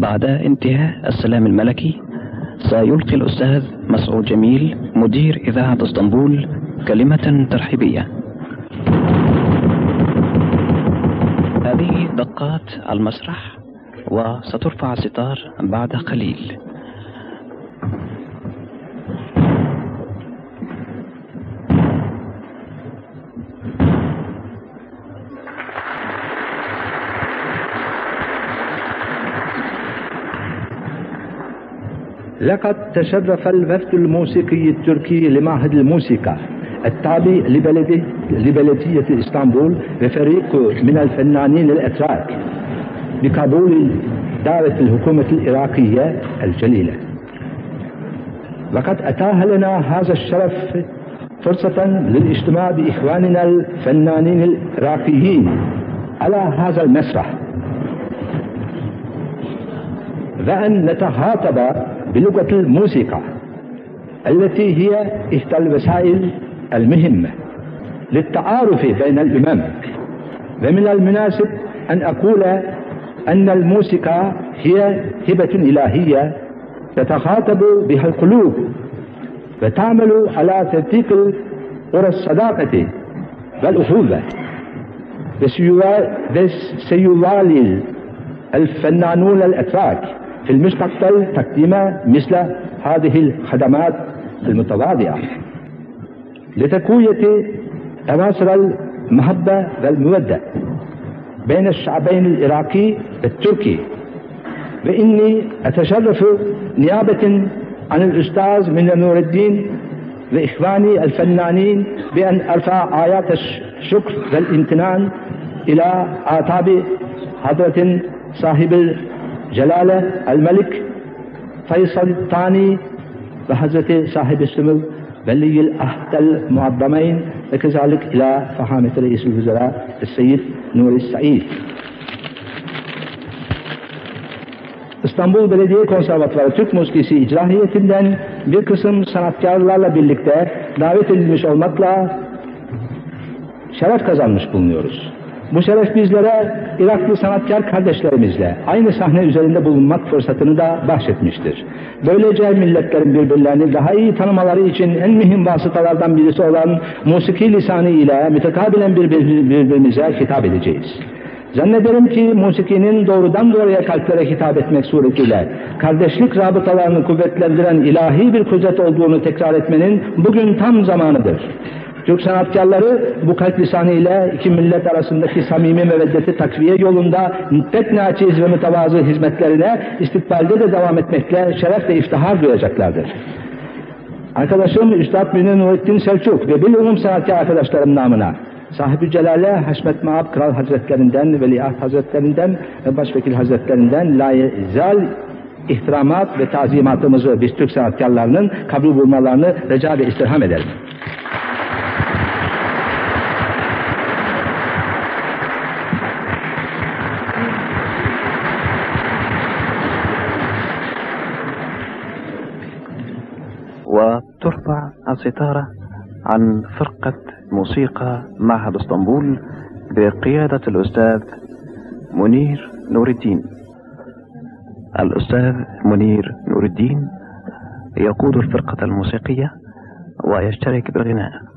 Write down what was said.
بعد انتهاء السلام الملكي سيلقي الأستاذ مسعود جميل مدير إذاعة اسطنبول كلمة ترحيبية. هذه دقات المسرح وسترفع الستار بعد قليل. لقد تشرف الوفد الموسيقي التركي لمعهد الموسيقى التابع لبلدية اسطنبول بفريق من الفنانين الأتراك بقبول دعوة الحكومة العراقية الجليلة. وقد أتاح لنا هذا الشرف فرصة للاجتماع بإخواننا الفنانين العراقيين على هذا المسرح، وأن نتخاطب بلغة الموسيقى التي هي إحدى الوسائل المهمة للتعارف بين الأمم. ومن المناسب أن أقول أن الموسيقى هي هبة إلهية تتخاطب بها القلوب وتعمل على تدقيق قرى الصداقة والأخوة. وسيواصل الفنانون الأتراك في المستقبل تقديم مثل هذه الخدمات المتواضعة لتقوية أواصر المحبة والمودة بين الشعبين العراقي والتركي. وإني أتشرف نيابة عن الأستاذ منير نور الدين وإخواني الفنانين بأن أرفع آيات الشكر والامتنان إلى أعتاب حضرة صاحب الجلالة الملك فيصل الثاني وحضرة صاحب السمو ولي العهد المعظمين، وكذلك إلى فخامة رئيس الوزراء السيد نور السعيد. İstanbul Belediye Konservatuvarı Türk Musikisi İcra Heyetinden bir kısım sanatkarlarla birlikte davet edilmiş olmakla şeref kazanmış bulunuyoruz. Bu şeref bizlere Iraklı sanatkar kardeşlerimizle aynı sahne üzerinde bulunmak fırsatını da bahşetmiştir. Böylece milletlerin birbirlerini daha iyi tanımaları için en mühim vasıtalardan birisi olan musiki lisanı ile mütekabilen birbirimize hitap edeceğiz. Zannederim ki musikinin doğrudan doğruya kalplere hitap etmek suretiyle kardeşlik rabıtalarını kuvvetlendiren ilahi bir kudret olduğunu tekrar etmenin bugün tam zamanıdır. Türk sanatkarları bu kalp lisanı ile iki millet arasındaki samimi meveddeti takviye yolunda pek naçiz ve mütevazı hizmetlerine istikbalde de devam etmekle şeref ve iftihar duyacaklardır. Arkadaşım Üstad Münir Nurettin Selçuk ve bilumum sanatkar arkadaşlarım namına Sahib-i Celale Haşmet Maab Kral Hazretlerinden, Veliaht Hazretlerinden ve Başvekil Hazretlerinden layezal ihtiramat ve tazimatımızı biz Türk sanatkarlarının kabul bulmalarını rica ve istirham ederim. وترفع الستارة عن فرقة موسيقى معهد اسطنبول بقيادة الأستاذ منير نور الدين. الأستاذ منير نور الدين يقود الفرقة الموسيقية ويشترك بالغناء.